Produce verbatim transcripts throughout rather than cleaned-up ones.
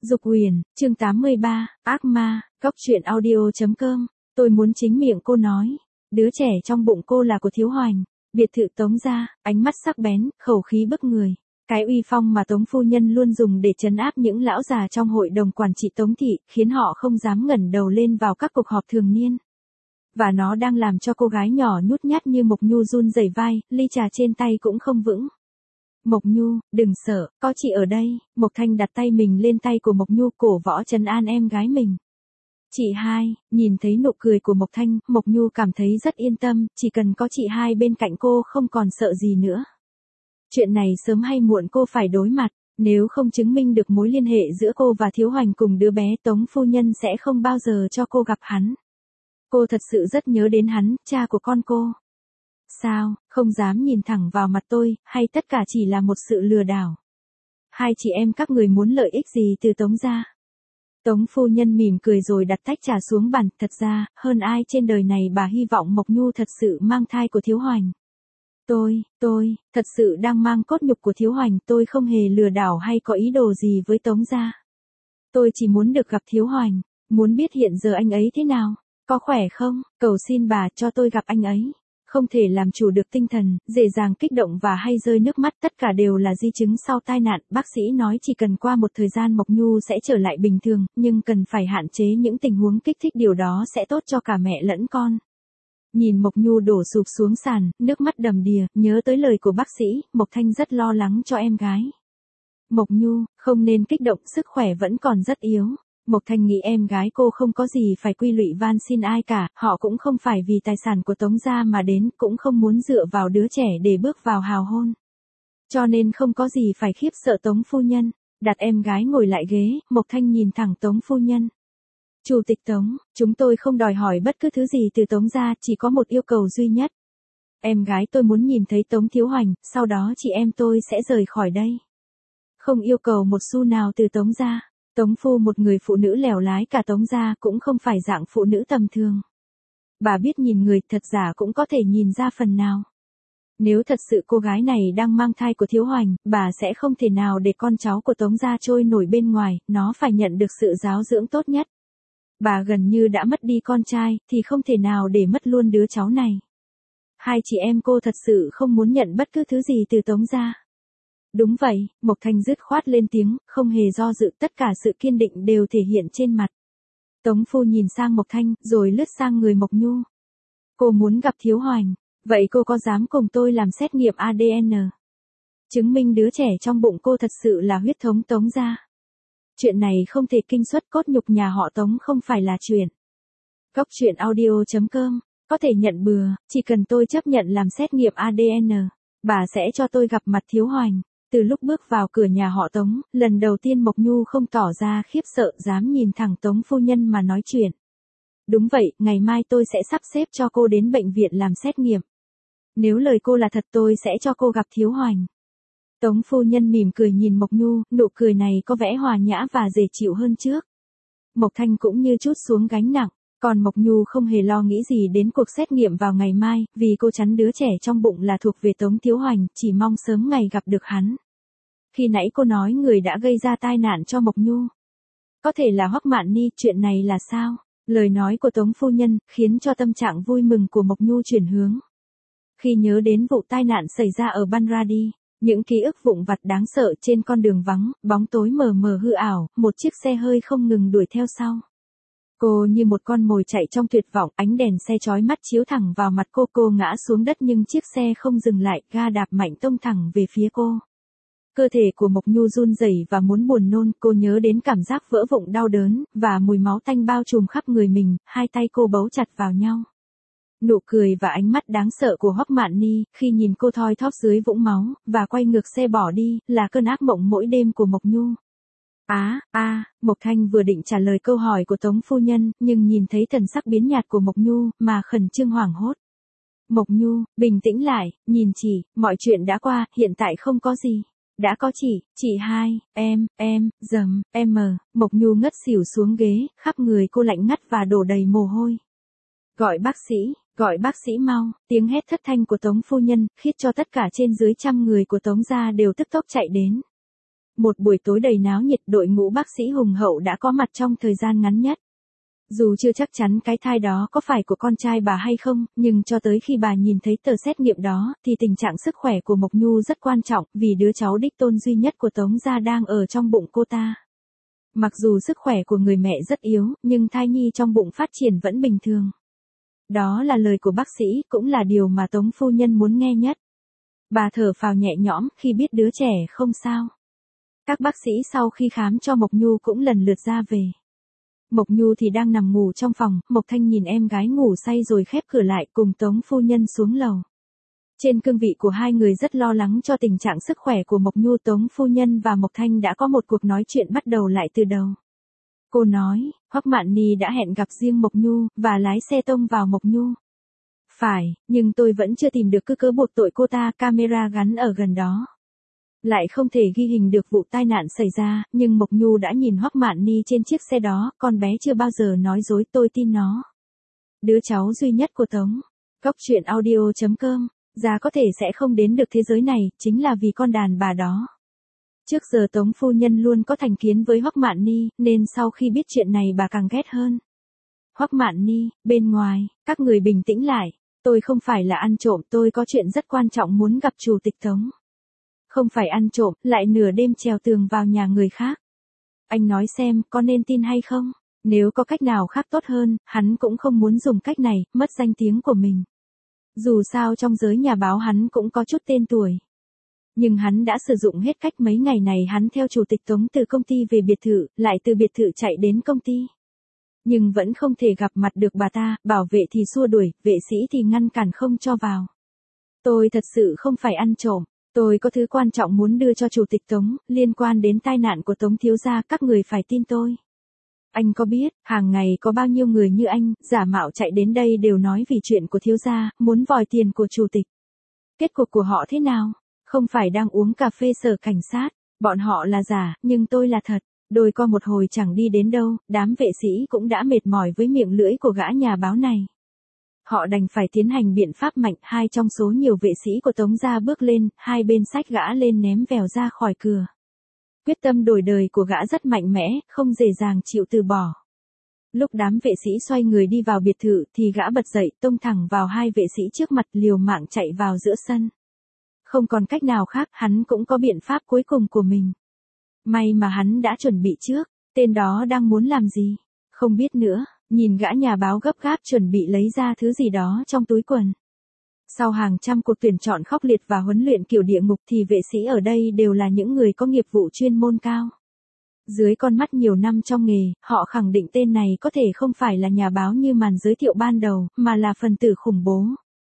Dục Huyền, chương tám mươi ba, ác ma, góc truyện audio chấm com. Tôi muốn chính miệng cô nói. Đứa trẻ trong bụng cô là của Thiếu Hoành. Biệt thự Tống gia, ánh mắt sắc bén, khẩu khí bức người. Cái uy phong mà Tống phu nhân luôn dùng để trấn áp những lão già trong hội đồng quản trị Tống thị, khiến họ không dám ngẩng đầu lên vào các cuộc họp thường niên. Và nó đang làm cho cô gái nhỏ nhút nhát như Mộc Nhu run rẩy vai, ly trà trên tay cũng không vững. Mộc Nhu, đừng sợ, có chị ở đây. Mộc Thanh đặt tay mình lên tay của Mộc Nhu, cổ võ trấn an em gái mình. Chị hai, nhìn thấy nụ cười của Mộc Thanh, Mộc Nhu cảm thấy rất yên tâm, chỉ cần có chị hai bên cạnh cô không còn sợ gì nữa. Chuyện này sớm hay muộn cô phải đối mặt, nếu không chứng minh được mối liên hệ giữa cô và Thiếu Hoành cùng đứa bé, Tống phu nhân sẽ không bao giờ cho cô gặp hắn. Cô thật sự rất nhớ đến hắn, cha của con cô. Sao, không dám nhìn thẳng vào mặt tôi, hay tất cả chỉ là một sự lừa đảo? Hai chị em các người muốn lợi ích gì từ Tống gia? Tống phu nhân mỉm cười rồi đặt tách trà xuống bàn, thật ra, hơn ai trên đời này bà hy vọng Mộc Nhu thật sự mang thai của Thiếu Hoành. Tôi, tôi, thật sự đang mang cốt nhục của Thiếu Hoành, tôi không hề lừa đảo hay có ý đồ gì với Tống gia. Tôi chỉ muốn được gặp Thiếu Hoành, muốn biết hiện giờ anh ấy thế nào, có khỏe không, cầu xin bà cho tôi gặp anh ấy. Không thể làm chủ được tinh thần, dễ dàng kích động và hay rơi nước mắt, tất cả đều là di chứng sau tai nạn. Bác sĩ nói chỉ cần qua một thời gian Mộc Nhu sẽ trở lại bình thường, nhưng cần phải hạn chế những tình huống kích thích, điều đó sẽ tốt cho cả mẹ lẫn con. Nhìn Mộc Nhu đổ sụp xuống sàn, nước mắt đầm đìa, nhớ tới lời của bác sĩ, Mộc Thanh rất lo lắng cho em gái. Mộc Nhu, không nên kích động, sức khỏe vẫn còn rất yếu. Mộc Thanh nghĩ em gái cô không có gì phải quy lụy van xin ai cả, họ cũng không phải vì tài sản của Tống gia mà đến, cũng không muốn dựa vào đứa trẻ để bước vào hào hôn. Cho nên không có gì phải khiếp sợ. Tống phu nhân, đặt em gái ngồi lại ghế, Mộc Thanh nhìn thẳng Tống phu nhân. Chủ tịch Tống, chúng tôi không đòi hỏi bất cứ thứ gì từ Tống gia, chỉ có một yêu cầu duy nhất. Em gái tôi muốn nhìn thấy Tống Thiếu Hoành, sau đó chị em tôi sẽ rời khỏi đây. Không yêu cầu một xu nào từ Tống gia. Tống phu một người phụ nữ lèo lái cả Tống gia, cũng không phải dạng phụ nữ tầm thường. Bà biết nhìn người, thật giả cũng có thể nhìn ra phần nào. Nếu thật sự cô gái này đang mang thai của Thiếu Hoành, bà sẽ không thể nào để con cháu của Tống gia trôi nổi bên ngoài, nó phải nhận được sự giáo dưỡng tốt nhất. Bà gần như đã mất đi con trai, thì không thể nào để mất luôn đứa cháu này. Hai chị em cô thật sự không muốn nhận bất cứ thứ gì từ Tống gia. Đúng vậy, Mộc Thanh dứt khoát lên tiếng, không hề do dự, tất cả sự kiên định đều thể hiện trên mặt. Tống phu nhìn sang Mộc Thanh, rồi lướt sang người Mộc Nhu. Cô muốn gặp Thiếu Hoành, vậy cô có dám cùng tôi làm xét nghiệm a đê en? Chứng minh đứa trẻ trong bụng cô thật sự là huyết thống Tống gia. Chuyện này không thể kinh xuất, cốt nhục nhà họ Tống không phải là chuyện. Góc truyện audio chấm com, có thể nhận bừa, chỉ cần tôi chấp nhận làm xét nghiệm a đê en, bà sẽ cho tôi gặp mặt Thiếu Hoành. Từ lúc bước vào cửa nhà họ Tống, lần đầu tiên Mộc Nhu không tỏ ra khiếp sợ, dám nhìn thẳng Tống phu nhân mà nói chuyện. Đúng vậy, ngày mai tôi sẽ sắp xếp cho cô đến bệnh viện làm xét nghiệm. Nếu lời cô là thật tôi sẽ cho cô gặp Thiếu Hoành. Tống phu nhân mỉm cười nhìn Mộc Nhu, nụ cười này có vẻ hòa nhã và dễ chịu hơn trước. Mộc Thanh cũng như trút xuống gánh nặng, còn Mộc Nhu không hề lo nghĩ gì đến cuộc xét nghiệm vào ngày mai, vì cô chắn đứa trẻ trong bụng là thuộc về Tống Thiếu Hoành, chỉ mong sớm ngày gặp được hắn. Khi nãy cô nói người đã gây ra tai nạn cho Mộc Nhu có thể là Hoắc Mạn Ni, chuyện này là sao? Lời nói của Tống phu nhân khiến cho tâm trạng vui mừng của Mộc Nhu chuyển hướng. Khi nhớ đến vụ tai nạn xảy ra ở Banradi, những ký ức vụn vặt đáng sợ trên con đường vắng, bóng tối mờ mờ hư ảo, một chiếc xe hơi không ngừng đuổi theo sau. Cô như một con mồi chạy trong tuyệt vọng, ánh đèn xe chói mắt chiếu thẳng vào mặt cô, cô ngã xuống đất nhưng chiếc xe không dừng lại, ga đạp mạnh tông thẳng về phía cô. Cơ thể của Mộc Nhu run rẩy và muốn buồn nôn, cô nhớ đến cảm giác vỡ vụn đau đớn, và mùi máu tanh bao trùm khắp người mình, hai tay cô bấu chặt vào nhau. Nụ cười và ánh mắt đáng sợ của Hoắc Mạn Ni, khi nhìn cô thoi thóp dưới vũng máu, và quay ngược xe bỏ đi, là cơn ác mộng mỗi đêm của Mộc Nhu. Á, a, à, Mộc Thanh vừa định trả lời câu hỏi của Tống phu nhân, nhưng nhìn thấy thần sắc biến nhạt của Mộc Nhu, mà khẩn trương hoảng hốt. Mộc Nhu, bình tĩnh lại, nhìn chị, mọi chuyện đã qua, hiện tại không có gì. Đã có chị, chị hai, em, em, dầm, em, Mộc Nhu ngất xỉu xuống ghế, khắp người cô lạnh ngắt và đổ đầy mồ hôi. Gọi bác sĩ, gọi bác sĩ mau, tiếng hét thất thanh của Tống phu nhân, khiến cho tất cả trên dưới trăm người của Tống gia đều tức tốc chạy đến. Một buổi tối đầy náo nhiệt, đội ngũ bác sĩ hùng hậu đã có mặt trong thời gian ngắn nhất. Dù chưa chắc chắn cái thai đó có phải của con trai bà hay không, nhưng cho tới khi bà nhìn thấy tờ xét nghiệm đó, thì tình trạng sức khỏe của Mộc Nhu rất quan trọng, vì đứa cháu đích tôn duy nhất của Tống gia đang ở trong bụng cô ta. Mặc dù sức khỏe của người mẹ rất yếu, nhưng thai nhi trong bụng phát triển vẫn bình thường. Đó là lời của bác sĩ, cũng là điều mà Tống phu nhân muốn nghe nhất. Bà thở phào nhẹ nhõm khi biết đứa trẻ không sao. Các bác sĩ sau khi khám cho Mộc Nhu cũng lần lượt ra về. Mộc Nhu thì đang nằm ngủ trong phòng, Mộc Thanh nhìn em gái ngủ say rồi khép cửa lại cùng Tống phu nhân xuống lầu. Trên cương vị của hai người rất lo lắng cho tình trạng sức khỏe của Mộc Nhu, Tống phu nhân và Mộc Thanh đã có một cuộc nói chuyện bắt đầu lại từ đầu. Cô nói, Hoắc Mạn Nhi đã hẹn gặp riêng Mộc Nhu, và lái xe tông vào Mộc Nhu. Phải, nhưng tôi vẫn chưa tìm được cứ cớ buộc tội cô ta, camera gắn ở gần đó. Lại không thể ghi hình được vụ tai nạn xảy ra, nhưng Mộc Nhu đã nhìn Hoắc Mạn Nhi trên chiếc xe đó, con bé chưa bao giờ nói dối, tôi tin nó. Đứa cháu duy nhất của Tống. Cốc truyện audio chấm com, già có thể sẽ không đến được thế giới này, chính là vì con đàn bà đó. Trước giờ Tống phu nhân luôn có thành kiến với Hoắc Mạn Nhi, nên sau khi biết chuyện này bà càng ghét hơn. Hoắc Mạn Nhi, bên ngoài, các người bình tĩnh lại, tôi không phải là ăn trộm, tôi có chuyện rất quan trọng muốn gặp chủ tịch Tống. Không phải ăn trộm, lại nửa đêm trèo tường vào nhà người khác. Anh nói xem, có nên tin hay không? Nếu có cách nào khác tốt hơn, hắn cũng không muốn dùng cách này, mất danh tiếng của mình. Dù sao trong giới nhà báo hắn cũng có chút tên tuổi. Nhưng hắn đã sử dụng hết cách, mấy ngày này hắn theo chủ tịch Tống từ công ty về biệt thự, lại từ biệt thự chạy đến công ty. Nhưng vẫn không thể gặp mặt được bà ta, bảo vệ thì xua đuổi, vệ sĩ thì ngăn cản không cho vào. Tôi thật sự không phải ăn trộm, tôi có thứ quan trọng muốn đưa cho chủ tịch Tống, liên quan đến tai nạn của Tống thiếu gia, các người phải tin tôi. Anh có biết, hàng ngày có bao nhiêu người như anh, giả mạo chạy đến đây đều nói vì chuyện của thiếu gia, muốn vòi tiền của chủ tịch. Kết cục của họ thế nào? Không phải đang uống cà phê sở cảnh sát, bọn họ là giả, nhưng tôi là thật. Đôi co một hồi chẳng đi đến đâu, đám vệ sĩ cũng đã mệt mỏi với miệng lưỡi của gã nhà báo này. Họ đành phải tiến hành biện pháp mạnh, hai trong số nhiều vệ sĩ của Tống gia bước lên, hai bên xách gã lên ném vèo ra khỏi cửa. Quyết tâm đổi đời của gã rất mạnh mẽ, không dễ dàng chịu từ bỏ. Lúc đám vệ sĩ xoay người đi vào biệt thự thì gã bật dậy, tông thẳng vào hai vệ sĩ trước mặt, liều mạng chạy vào giữa sân. Không còn cách nào khác, hắn cũng có biện pháp cuối cùng của mình. May mà hắn đã chuẩn bị trước, tên đó đang muốn làm gì? Không biết nữa, nhìn gã nhà báo gấp gáp chuẩn bị lấy ra thứ gì đó trong túi quần. Sau hàng trăm cuộc tuyển chọn khốc liệt và huấn luyện kiểu địa ngục thì vệ sĩ ở đây đều là những người có nghiệp vụ chuyên môn cao. Dưới con mắt nhiều năm trong nghề, họ khẳng định tên này có thể không phải là nhà báo như màn giới thiệu ban đầu, mà là phần tử khủng bố.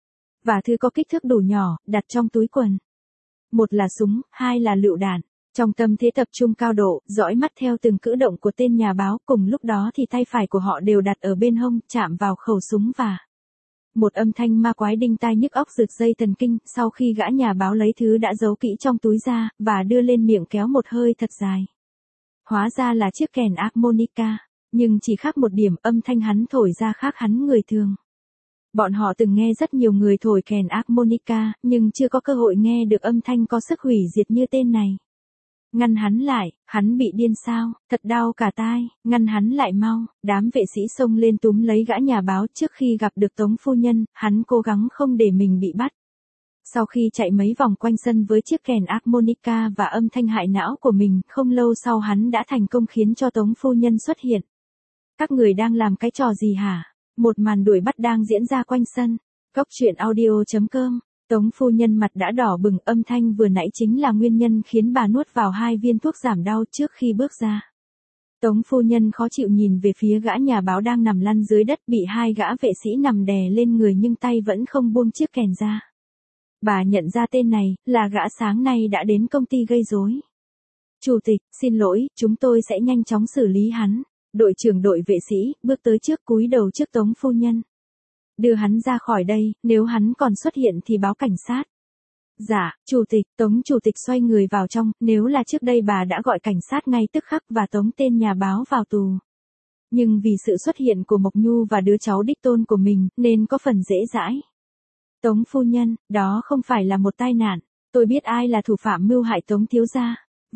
Và thứ có kích thước đủ nhỏ, đặt trong túi quần. Một là súng, hai là lựu đạn. Trong tâm thế tập trung cao độ, dõi mắt theo từng cử động của tên nhà báo, cùng lúc đó thì tay phải của họ đều đặt ở bên hông, chạm vào khẩu súng và... Một âm thanh ma quái đinh tai nhức óc rực dây thần kinh, sau khi gã nhà báo lấy thứ đã giấu kỹ trong túi ra, và đưa lên miệng kéo một hơi thật dài. Hóa ra là chiếc kèn harmonica, nhưng chỉ khác một điểm, âm thanh hắn thổi ra khác hắn người thường. Bọn họ từng nghe rất nhiều người thổi kèn harmonica, nhưng chưa có cơ hội nghe được âm thanh có sức hủy diệt như tên này. Ngăn hắn lại, hắn bị điên sao, thật đau cả tai, ngăn hắn lại mau, đám vệ sĩ xông lên túm lấy gã nhà báo. Trước khi gặp được Tống phu nhân, hắn cố gắng không để mình bị bắt. Sau khi chạy mấy vòng quanh sân với chiếc kèn harmonica và âm thanh hại não của mình, không lâu sau hắn đã thành công khiến cho Tống phu nhân xuất hiện. Các người đang làm cái trò gì hả? Một màn đuổi bắt đang diễn ra quanh sân. Cốc truyện audio chấm com. Tống phu nhân mặt đã đỏ bừng, âm thanh vừa nãy chính là nguyên nhân khiến bà nuốt vào hai viên thuốc giảm đau trước khi bước ra. Tống phu nhân khó chịu nhìn về phía gã nhà báo đang nằm lăn dưới đất, bị hai gã vệ sĩ nằm đè lên người nhưng tay vẫn không buông chiếc kèn ra. Bà nhận ra tên này, là gã sáng nay đã đến công ty gây rối. Chủ tịch, xin lỗi, chúng tôi sẽ nhanh chóng xử lý hắn. Đội trưởng đội vệ sĩ, bước tới trước cúi đầu trước Tống phu nhân. Đưa hắn ra khỏi đây, nếu hắn còn xuất hiện thì báo cảnh sát. Dạ, chủ tịch, Tống chủ tịch xoay người vào trong, nếu là trước đây bà đã gọi cảnh sát ngay tức khắc và tống tên nhà báo vào tù. Nhưng vì sự xuất hiện của Mộc Nhu và đứa cháu đích tôn của mình, nên có phần dễ dãi. Tống phu nhân, đó không phải là một tai nạn, tôi biết ai là thủ phạm mưu hại Tống thiếu gia.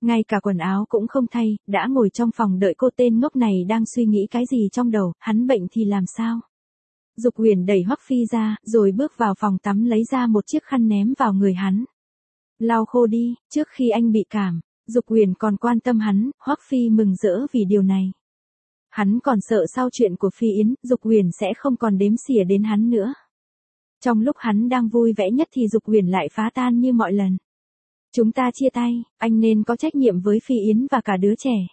Ngay cả quần áo cũng không thay, đã ngồi trong phòng đợi cô. Tên ngốc này đang suy nghĩ cái gì trong đầu, hắn bệnh thì làm sao? Dục Huyền đẩy Hoắc Phi ra, rồi bước vào phòng tắm lấy ra một chiếc khăn ném vào người hắn. Lau khô đi, trước khi anh bị cảm. Dục Huyền còn quan tâm hắn, Hoắc Phi mừng rỡ vì điều này. Hắn còn sợ sau chuyện của Phi Yến, Dục Huyền sẽ không còn đếm xỉa đến hắn nữa. Trong lúc hắn đang vui vẻ nhất thì Dục Huyền lại phá tan như mọi lần. Chúng ta chia tay, anh nên có trách nhiệm với Phi Yến và cả đứa trẻ.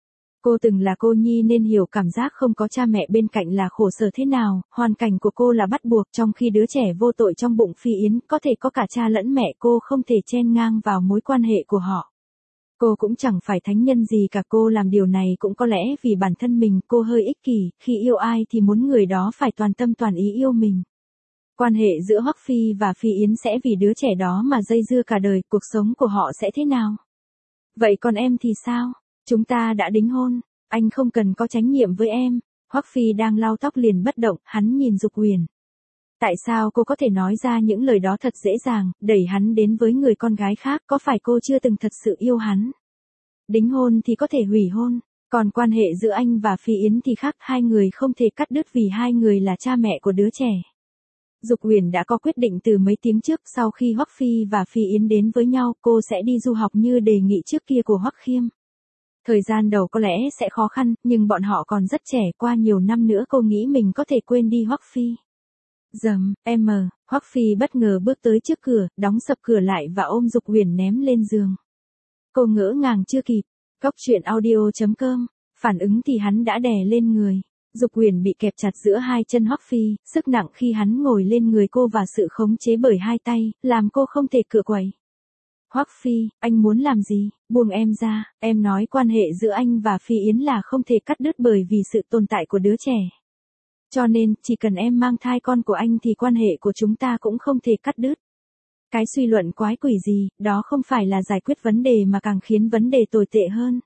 Cô từng là cô nhi nên hiểu cảm giác không có cha mẹ bên cạnh là khổ sở thế nào, hoàn cảnh của cô là bắt buộc trong khi đứa trẻ vô tội trong bụng Phi Yến có thể có cả cha lẫn mẹ, cô không thể chen ngang vào mối quan hệ của họ. Cô cũng chẳng phải thánh nhân gì cả, cô làm điều này cũng có lẽ vì bản thân mình, cô hơi ích kỷ, khi yêu ai thì muốn người đó phải toàn tâm toàn ý yêu mình. Quan hệ giữa Hoắc Phi và Phi Yến sẽ vì đứa trẻ đó mà dây dưa cả đời, cuộc sống của họ sẽ thế nào? Vậy còn em thì sao? Chúng ta đã đính hôn, anh không cần có trách nhiệm với em. Hoắc Phi đang lau tóc liền bất động, hắn nhìn Dục Huyền. Tại sao cô có thể nói ra những lời đó thật dễ dàng, đẩy hắn đến với người con gái khác, có phải cô chưa từng thật sự yêu hắn? Đính hôn thì có thể hủy hôn, còn quan hệ giữa anh và Phi Yến thì khác, hai người không thể cắt đứt vì hai người là cha mẹ của đứa trẻ. Dục Huyền đã có quyết định từ mấy tiếng trước, sau khi Hoắc Phi và Phi Yến đến với nhau, cô sẽ đi du học như đề nghị trước kia của Hoắc Khiêm. Thời gian đầu có lẽ sẽ khó khăn, nhưng bọn họ còn rất trẻ, qua nhiều năm nữa cô nghĩ mình có thể quên đi Hoắc Phi. Dầm, em mờ, Hoắc Phi bất ngờ bước tới trước cửa, đóng sập cửa lại và ôm Dục Huyền ném lên giường. Cô ngỡ ngàng chưa kịp, Cóc truyện audio chấm com, phản ứng thì hắn đã đè lên người. Dục Huyền bị kẹp chặt giữa hai chân Hoắc Phi, sức nặng khi hắn ngồi lên người cô và sự khống chế bởi hai tay, làm cô không thể cựa quậy. Hoắc Phi, anh muốn làm gì? Buông em ra, em nói quan hệ giữa anh và Phi Yến là không thể cắt đứt bởi vì sự tồn tại của đứa trẻ. Cho nên, chỉ cần em mang thai con của anh thì quan hệ của chúng ta cũng không thể cắt đứt. Cái suy luận quái quỷ gì, đó không phải là giải quyết vấn đề mà càng khiến vấn đề tồi tệ hơn.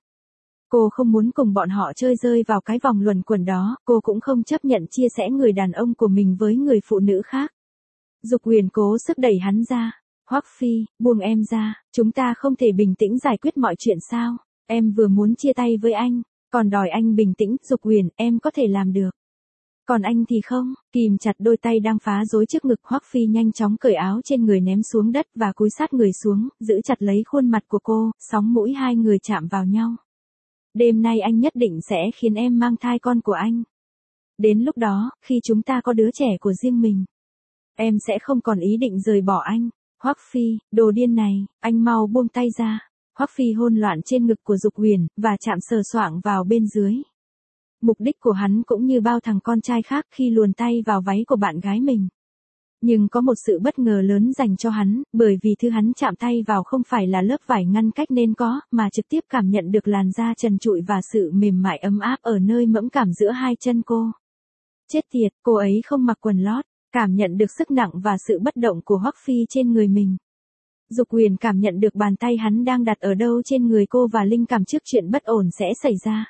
Cô không muốn cùng bọn họ chơi rơi vào cái vòng luẩn quẩn đó, cô cũng không chấp nhận chia sẻ người đàn ông của mình với người phụ nữ khác. Dục Huyền cố sức đẩy hắn ra. Hoắc Phi, buông em ra, chúng ta không thể bình tĩnh giải quyết mọi chuyện sao? Em vừa muốn chia tay với anh, còn đòi anh bình tĩnh. Dục Huyền, em có thể làm được. Còn anh thì không, kìm chặt đôi tay đang phá rối trước ngực. Hoắc Phi nhanh chóng cởi áo trên người ném xuống đất và cúi sát người xuống, giữ chặt lấy khuôn mặt của cô, sóng mũi hai người chạm vào nhau. Đêm nay anh nhất định sẽ khiến em mang thai con của anh. Đến lúc đó, khi chúng ta có đứa trẻ của riêng mình, em sẽ không còn ý định rời bỏ anh. Hoắc Phi, đồ điên này, anh mau buông tay ra. Hoắc Phi hôn loạn trên ngực của Dục Huyền, và chạm sờ soạng vào bên dưới. Mục đích của hắn cũng như bao thằng con trai khác khi luồn tay vào váy của bạn gái mình. Nhưng có một sự bất ngờ lớn dành cho hắn, bởi vì thứ hắn chạm tay vào không phải là lớp vải ngăn cách nên có, mà trực tiếp cảm nhận được làn da trần trụi và sự mềm mại ấm áp ở nơi mẫm cảm giữa hai chân cô. Chết tiệt, cô ấy không mặc quần lót, cảm nhận được sức nặng và sự bất động của Hoắc Phi trên người mình. Dục Huyền cảm nhận được bàn tay hắn đang đặt ở đâu trên người cô và linh cảm trước chuyện bất ổn sẽ xảy ra.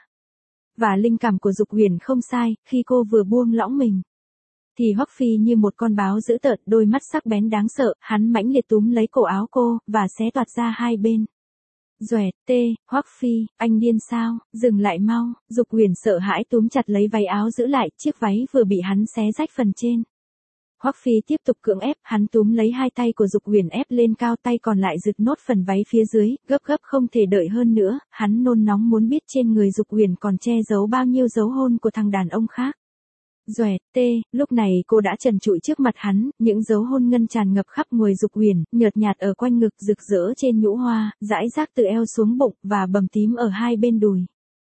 Và linh cảm của Dục Huyền không sai, khi cô vừa buông lỏng mình, thì Hoắc Phi như một con báo dữ tợn, đôi mắt sắc bén đáng sợ, hắn mãnh liệt túm lấy cổ áo cô, và xé toạc ra hai bên. Doẹt, tê, Hoắc Phi, anh điên sao, dừng lại mau. Dục Huyền sợ hãi túm chặt lấy váy áo giữ lại, chiếc váy vừa bị hắn xé rách phần trên. Hoắc Phi tiếp tục cưỡng ép, hắn túm lấy hai tay của Dục Huyền ép lên cao, tay còn lại giật nốt phần váy phía dưới, gấp gấp không thể đợi hơn nữa, hắn nôn nóng muốn biết trên người Dục Huyền còn che giấu bao nhiêu dấu hôn của thằng đàn ông khác. Doẹt, tê, lúc này cô đã trần trụi trước mặt hắn, những dấu hôn ngân tràn ngập khắp người Dục Huyền, nhợt nhạt ở quanh ngực, rực rỡ trên nhũ hoa, rải rác từ eo xuống bụng, và bầm tím ở hai bên đùi.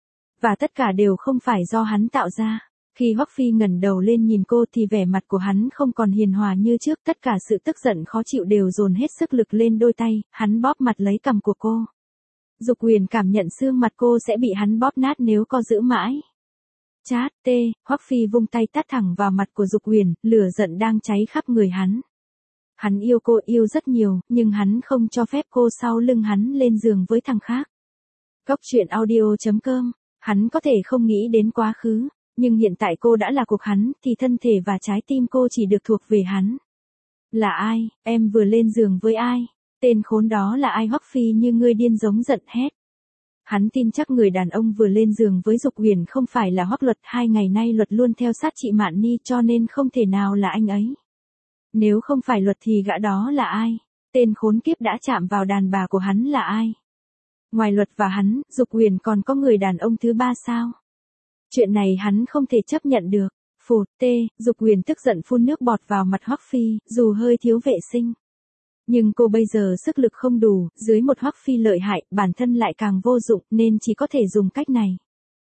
Và tất cả đều không phải do hắn tạo ra. Khi Hoắc Phi ngẩng đầu lên nhìn cô thì vẻ mặt của hắn không còn hiền hòa như trước, tất cả sự tức giận khó chịu đều dồn hết sức lực lên đôi tay, hắn bóp mặt lấy cằm của cô. Dục Huyền cảm nhận xương mặt cô sẽ bị hắn bóp nát nếu co giữ mãi. Chát, tê, Hoắc Phi vung tay tát thẳng vào mặt của Dục Huyền, lửa giận đang cháy khắp người hắn. Hắn yêu cô, yêu rất nhiều, nhưng hắn không cho phép cô sau lưng hắn lên giường với thằng khác. Cóc truyện audio chấm com, hắn có thể không nghĩ đến quá khứ, nhưng hiện tại cô đã là cuộc hắn, thì thân thể và trái tim cô chỉ được thuộc về hắn. Là ai, em vừa lên giường với ai? Tên khốn đó là ai? Hoắc Phi như người điên giống giận hét. Hắn tin chắc người đàn ông vừa lên giường với Dục Huyền không phải là Hoắc Luật, hai ngày nay Luật luôn theo sát chị Mạn Ni cho nên không thể nào là anh ấy. Nếu không phải Luật thì gã đó là ai? Tên khốn kiếp đã chạm vào đàn bà của hắn là ai? Ngoài Luật và hắn, Dục Huyền còn có người đàn ông thứ ba sao? Chuyện này hắn không thể chấp nhận được. Phụt, tê, Dục Huyền tức giận phun nước bọt vào mặt Hoắc Phi, dù hơi thiếu vệ sinh. Nhưng cô bây giờ sức lực không đủ, dưới một Hoắc Phi lợi hại, bản thân lại càng vô dụng, nên chỉ có thể dùng cách này.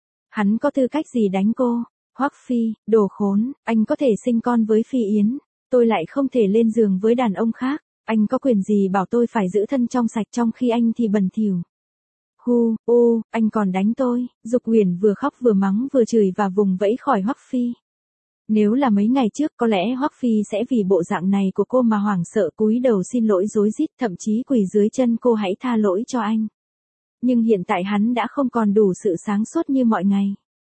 Hắn có tư cách gì đánh cô? Hoắc Phi, đồ khốn, anh có thể sinh con với Phi Yến, tôi lại không thể lên giường với đàn ông khác, anh có quyền gì bảo tôi phải giữ thân trong sạch trong khi anh thì bẩn thỉu. Hu, ô, anh còn đánh tôi, Dục Huyền vừa khóc vừa mắng vừa chửi và vùng vẫy khỏi Hoắc Phi. Nếu là mấy ngày trước có lẽ Hoắc Phi sẽ vì bộ dạng này của cô mà hoảng sợ cúi đầu xin lỗi rối rít, thậm chí quỳ dưới chân cô hãy tha lỗi cho anh. Nhưng hiện tại hắn đã không còn đủ sự sáng suốt như mọi ngày.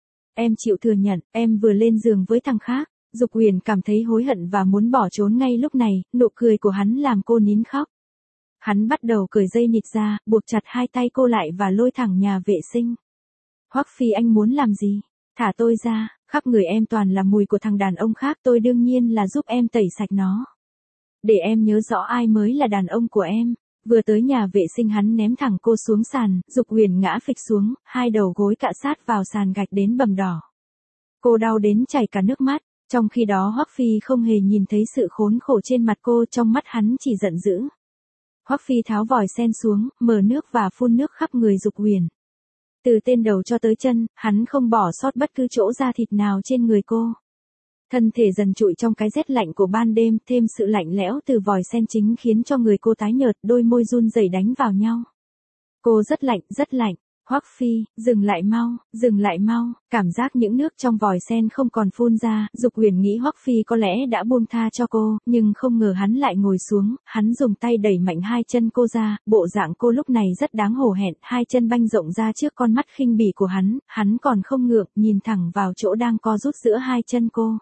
Em chịu thừa nhận, em vừa lên giường với thằng khác. Dục Huyền cảm thấy hối hận và muốn bỏ trốn ngay lúc này, nụ cười của hắn làm cô nín khóc. Hắn bắt đầu cởi dây nịt ra, buộc chặt hai tay cô lại và lôi thẳng nhà vệ sinh. Hoắc Phi, anh muốn làm gì? Thả tôi ra, khắp người em toàn là mùi của thằng đàn ông khác, tôi đương nhiên là giúp em tẩy sạch nó. Để em nhớ rõ ai mới là đàn ông của em. Vừa tới nhà vệ sinh hắn ném thẳng cô xuống sàn, Dục Huyền ngã phịch xuống, hai đầu gối cạ sát vào sàn gạch đến bầm đỏ. Cô đau đến chảy cả nước mắt, trong khi đó Hoắc Phi không hề nhìn thấy sự khốn khổ trên mặt cô, trong mắt hắn chỉ giận dữ. Hoắc Phi tháo vòi sen xuống, mở nước và phun nước khắp người Dục Huyền. Từ tên đầu cho tới chân, hắn không bỏ sót bất cứ chỗ da thịt nào trên người cô. Thân thể dần trụi trong cái rét lạnh của ban đêm, thêm sự lạnh lẽo từ vòi sen chính khiến cho người cô tái nhợt, đôi môi run rẩy đánh vào nhau. Cô rất lạnh, rất lạnh. Hoắc Phi, dừng lại mau, dừng lại mau, cảm giác những nước trong vòi sen không còn phun ra, Dục Huyền nghĩ Hoắc Phi có lẽ đã buông tha cho cô, nhưng không ngờ hắn lại ngồi xuống, hắn dùng tay đẩy mạnh hai chân cô ra, bộ dạng cô lúc này rất đáng hổ hẹn, hai chân banh rộng ra trước con mắt khinh bỉ của hắn, hắn còn không ngượng, nhìn thẳng vào chỗ đang co rút giữa hai chân cô.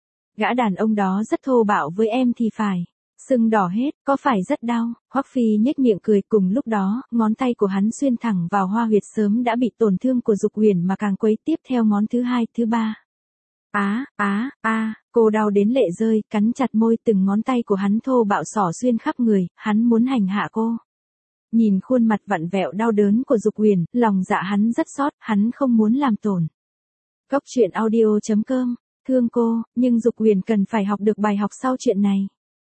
Gã đàn ông đó rất thô bạo với em thì phải. Sưng đỏ hết, có phải rất đau? Hoắc Phi nhếch miệng cười, cùng lúc đó, ngón tay của hắn xuyên thẳng vào hoa huyệt sớm đã bị tổn thương của Dục Huyền mà càng quấy tiếp theo ngón thứ hai, thứ ba. Á, á, a, cô đau đến lệ rơi, cắn chặt môi, từng ngón tay của hắn thô bạo xỏ xuyên khắp người, hắn muốn hành hạ cô. Nhìn khuôn mặt vặn vẹo đau đớn của Dục Huyền, lòng dạ hắn rất xót, hắn không muốn làm tổn. Cốc truyện audio chấm com, thương cô, nhưng Dục Huyền cần phải học được bài học sau chuyện này.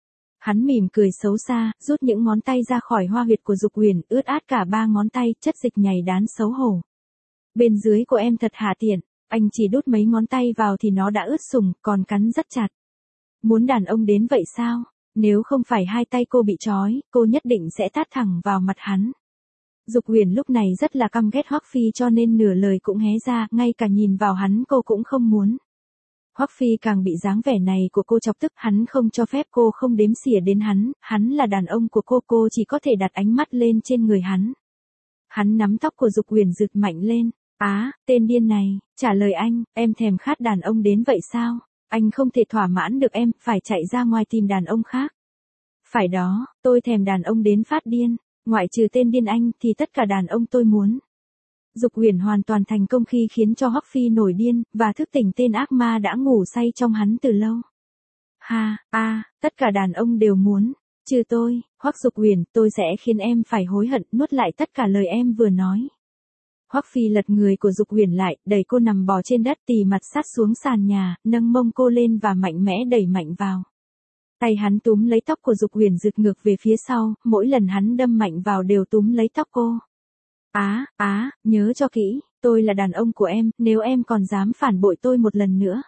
Hắn mỉm cười xấu xa, rút những ngón tay ra khỏi hoa huyệt của Dục Huyền, ướt át cả ba ngón tay, chất dịch nhầy đán xấu hổ. Bên dưới của em thật hạ tiện, anh chỉ đút mấy ngón tay vào thì nó đã ướt sùng, còn cắn rất chặt. Muốn đàn ông đến vậy sao? Nếu không phải hai tay cô bị trói, cô nhất định sẽ tát thẳng vào mặt hắn. Dục Huyền lúc này rất là căm ghét Hoắc Phi cho nên nửa lời cũng hé ra, ngay cả nhìn vào hắn cô cũng không muốn. Hoắc Phi càng bị dáng vẻ này của cô chọc tức, hắn không cho phép cô không đếm xỉa đến hắn, hắn là đàn ông của cô, cô chỉ có thể đặt ánh mắt lên trên người hắn. Hắn nắm tóc của Dục Huyền giật mạnh lên, á, tên điên này, trả lời anh, em thèm khát đàn ông đến vậy sao? Anh không thể thỏa mãn được em, phải chạy ra ngoài tìm đàn ông khác. Phải đó, tôi thèm đàn ông đến phát điên, ngoại trừ tên điên anh thì tất cả đàn ông tôi muốn. Dục Huyền hoàn toàn thành công khi khiến cho Hoắc Phi nổi điên, và thức tỉnh tên ác ma đã ngủ say trong hắn từ lâu. Ha, a, à, tất cả đàn ông đều muốn, trừ tôi, Hoắc Dục Huyền, tôi sẽ khiến em phải hối hận, nuốt lại tất cả lời em vừa nói. Hoắc Phi lật người của Dục Huyền lại, đẩy cô nằm bò trên đất, tì mặt sát xuống sàn nhà, nâng mông cô lên và mạnh mẽ đẩy mạnh vào. Tay hắn túm lấy tóc của Dục Huyền giật ngược về phía sau, mỗi lần hắn đâm mạnh vào đều túm lấy tóc cô. Á, á, nhớ cho kỹ, tôi là đàn ông của em, nếu em còn dám phản bội tôi một lần nữa,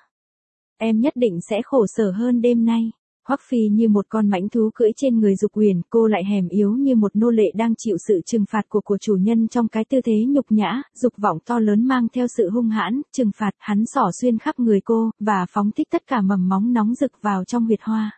em nhất định sẽ khổ sở hơn đêm nay. Hoắc Phi như một con mãnh thú cưỡi trên người Dục Huyền, cô lại hèm yếu như một nô lệ đang chịu sự trừng phạt của của chủ nhân trong cái tư thế nhục nhã, dục vọng to lớn mang theo sự hung hãn, trừng phạt, hắn xỏ xuyên khắp người cô, và phóng thích tất cả mầm móng nóng rực vào trong huyệt hoa.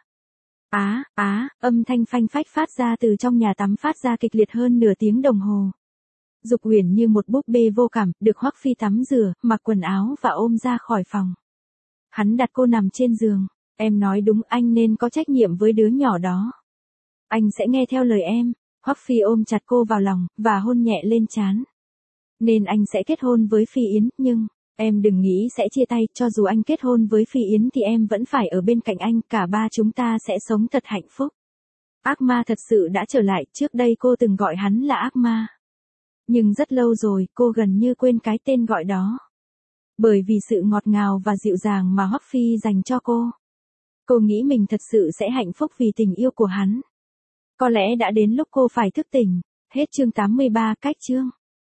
Á, á, âm thanh phanh phách phát ra từ trong nhà tắm phát ra kịch liệt hơn nửa tiếng đồng hồ. Dục Huyền như một búp bê vô cảm, được Hoắc Phi tắm rửa, mặc quần áo và ôm ra khỏi phòng. Hắn đặt cô nằm trên giường. Em nói đúng, anh nên có trách nhiệm với đứa nhỏ đó. Anh sẽ nghe theo lời em. Hoắc Phi ôm chặt cô vào lòng, và hôn nhẹ lên trán. Nên anh sẽ kết hôn với Phi Yến, nhưng, em đừng nghĩ sẽ chia tay, cho dù anh kết hôn với Phi Yến thì em vẫn phải ở bên cạnh anh, cả ba chúng ta sẽ sống thật hạnh phúc. Ác ma thật sự đã trở lại, trước đây cô từng gọi hắn là ác ma. Nhưng rất lâu rồi, cô gần như quên cái tên gọi đó. Bởi vì sự ngọt ngào và dịu dàng mà Hoắc Phi dành cho cô. Cô nghĩ mình thật sự sẽ hạnh phúc vì tình yêu của hắn. Có lẽ đã đến lúc cô phải thức tỉnh. Hết chương tám mươi ba, cách chương.